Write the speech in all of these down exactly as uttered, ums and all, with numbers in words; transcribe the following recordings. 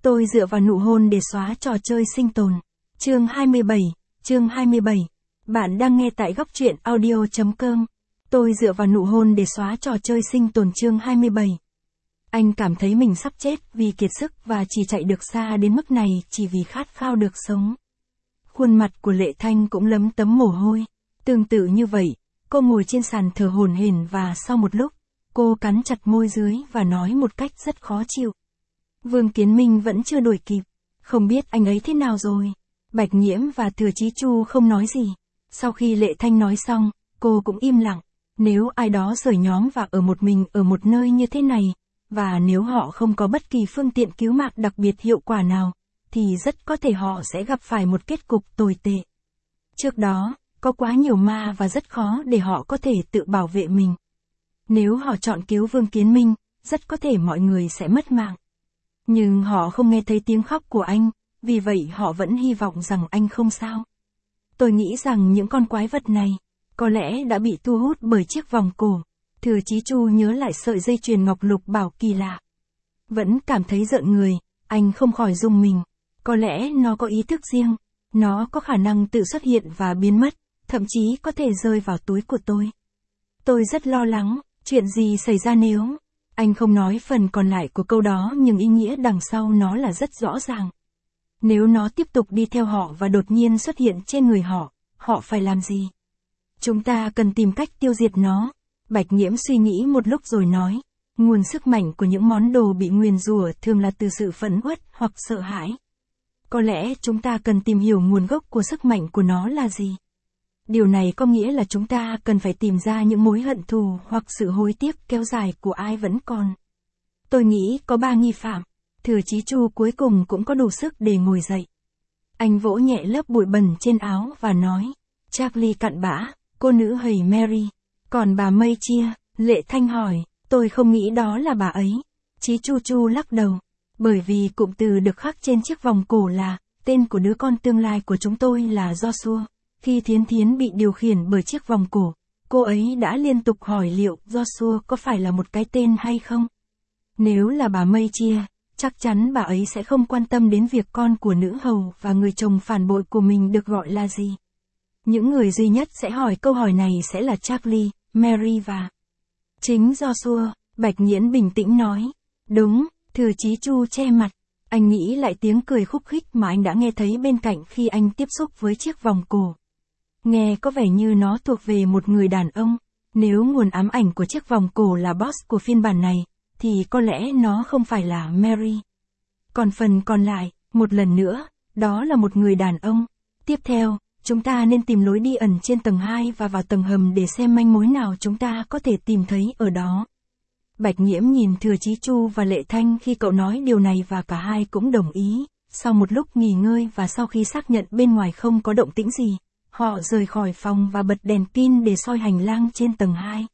Tôi dựa vào nụ hôn để xóa trò chơi sinh tồn. Chương hai mươi bảy, chương hai mươi bảy. Bạn đang nghe tại góc truyện audio chấm com. Tôi dựa vào nụ hôn để xóa trò chơi sinh tồn chương hai mươi bảy. Anh cảm thấy mình sắp chết vì kiệt sức và chỉ chạy được xa đến mức này chỉ vì khát khao được sống. Khuôn mặt của Lệ Thanh cũng lấm tấm mồ hôi. Tương tự như vậy, cô ngồi trên sàn thở hổn hển và sau một lúc, cô cắn chặt môi dưới và nói một cách rất khó chịu. Vương Kiến Minh vẫn chưa đuổi kịp. Không biết anh ấy thế nào rồi. Bạch Nhiễm và Thừa Chí Chu không nói gì. Sau khi Lệ Thanh nói xong, cô cũng im lặng. Nếu ai đó rời nhóm và ở một mình ở một nơi như thế này, và nếu họ không có bất kỳ phương tiện cứu mạng đặc biệt hiệu quả nào, thì rất có thể họ sẽ gặp phải một kết cục tồi tệ. Trước đó, có quá nhiều ma và rất khó để họ có thể tự bảo vệ mình. Nếu họ chọn cứu Vương Kiến Minh, rất có thể mọi người sẽ mất mạng. Nhưng họ không nghe thấy tiếng khóc của anh, vì vậy họ vẫn hy vọng rằng anh không sao. Tôi nghĩ rằng những con quái vật này, có lẽ đã bị thu hút bởi chiếc vòng cổ. Thừa Chí Chu nhớ lại sợi dây chuyền ngọc lục bảo kỳ lạ. Vẫn cảm thấy rợn người, anh không khỏi rùng mình. Có lẽ nó có ý thức riêng, nó có khả năng tự xuất hiện và biến mất, thậm chí có thể rơi vào túi của tôi. Tôi rất lo lắng, chuyện gì xảy ra nếu... Anh không nói phần còn lại của câu đó nhưng ý nghĩa đằng sau nó là rất rõ ràng. Nếu nó tiếp tục đi theo họ và đột nhiên xuất hiện trên người họ, họ phải làm gì? Chúng ta cần tìm cách tiêu diệt nó. Bạch Nhiễm suy nghĩ một lúc rồi nói, nguồn sức mạnh của những món đồ bị nguyền rủa thường là từ sự phẫn uất hoặc sợ hãi. Có lẽ chúng ta cần tìm hiểu nguồn gốc của sức mạnh của nó là gì. Điều này có nghĩa là chúng ta cần phải tìm ra những mối hận thù hoặc sự hối tiếc kéo dài của ai vẫn còn. Tôi nghĩ có ba nghi phạm. Thừa Chí Chu cuối cùng cũng có đủ sức để ngồi dậy. Anh vỗ nhẹ lớp bụi bẩn trên áo và nói, Charlie cặn bã, cô nữ hầy Mary. Còn bà Mây Chia, Lệ Thanh hỏi, tôi không nghĩ đó là bà ấy. Chí Chu Chu lắc đầu. Bởi vì cụm từ được khắc trên chiếc vòng cổ là, tên của đứa con tương lai của chúng tôi là Joshua. Khi Thiến Thiến bị điều khiển bởi chiếc vòng cổ, cô ấy đã liên tục hỏi liệu Joshua có phải là một cái tên hay không. Nếu là bà Mây Chia, chắc chắn bà ấy sẽ không quan tâm đến việc con của nữ hầu và người chồng phản bội của mình được gọi là gì. Những người duy nhất sẽ hỏi câu hỏi này sẽ là Charlie, Mary và chính Joshua. Bạch Nhiễm bình tĩnh nói. Đúng, Thừa Chí Chu che mặt. Anh nghĩ lại tiếng cười khúc khích mà anh đã nghe thấy bên cạnh khi anh tiếp xúc với chiếc vòng cổ. Nghe có vẻ như nó thuộc về một người đàn ông. Nếu nguồn ám ảnh của chiếc vòng cổ là boss của phiên bản này, thì có lẽ nó không phải là Mary. Còn phần còn lại, một lần nữa, đó là một người đàn ông. Tiếp theo, chúng ta nên tìm lối đi ẩn trên tầng hai và vào tầng hầm để xem manh mối nào chúng ta có thể tìm thấy ở đó. Bạch Nhiễm nhìn Thừa Chí Chu và Lệ Thanh khi cậu nói điều này và cả hai cũng đồng ý. Sau một lúc nghỉ ngơi và sau khi xác nhận bên ngoài không có động tĩnh gì, họ rời khỏi phòng và bật đèn pin để soi hành lang trên tầng hai.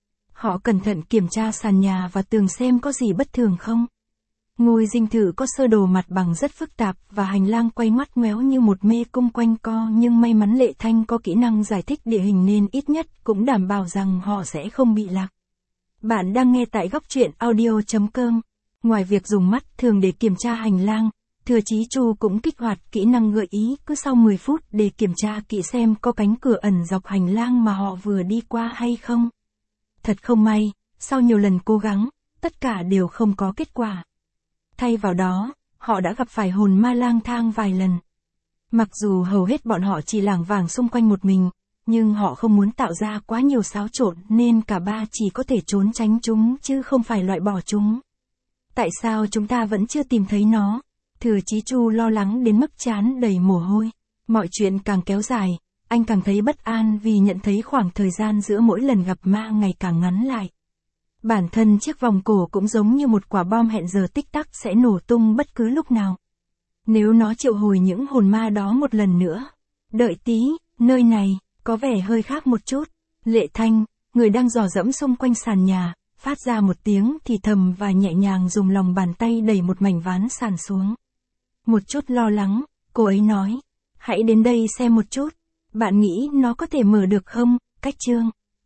Họ cẩn thận kiểm tra sàn nhà và tường xem có gì bất thường không. Ngôi dinh thự có sơ đồ mặt bằng rất phức tạp và hành lang quay ngoắt ngoéo như một mê cung quanh co, nhưng may mắn Lệ Thanh có kỹ năng giải thích địa hình nên ít nhất cũng đảm bảo rằng họ sẽ không bị lạc. Bạn đang nghe tại góc truyện audio chấm com. Ngoài việc dùng mắt thường để kiểm tra hành lang, Thừa Chí Chu cũng kích hoạt kỹ năng gợi ý cứ sau mười phút để kiểm tra kỹ xem có cánh cửa ẩn dọc hành lang mà họ vừa đi qua hay không. Thật không may, sau nhiều lần cố gắng, tất cả đều không có kết quả. Thay vào đó, họ đã gặp phải hồn ma lang thang vài lần. Mặc dù hầu hết bọn họ chỉ lảng vảng xung quanh một mình, nhưng họ không muốn tạo ra quá nhiều xáo trộn nên cả ba chỉ có thể trốn tránh chúng chứ không phải loại bỏ chúng. Tại sao chúng ta vẫn chưa tìm thấy nó? Thừa Chí Chu lo lắng đến mức trán đầy mồ hôi. Mọi chuyện càng kéo dài, anh càng thấy bất an vì nhận thấy khoảng thời gian giữa mỗi lần gặp ma ngày càng ngắn lại. Bản thân chiếc vòng cổ cũng giống như một quả bom hẹn giờ tích tắc sẽ nổ tung bất cứ lúc nào. Nếu nó triệu hồi những hồn ma đó một lần nữa. Đợi tí, nơi này, có vẻ hơi khác một chút. Lệ Thanh, người đang dò dẫm xung quanh sàn nhà, phát ra một tiếng thì thầm và nhẹ nhàng dùng lòng bàn tay đẩy một mảnh ván sàn xuống. Một chút lo lắng, cô ấy nói, hãy đến đây xem một chút. Bạn nghĩ nó có thể mở được không, cách chương?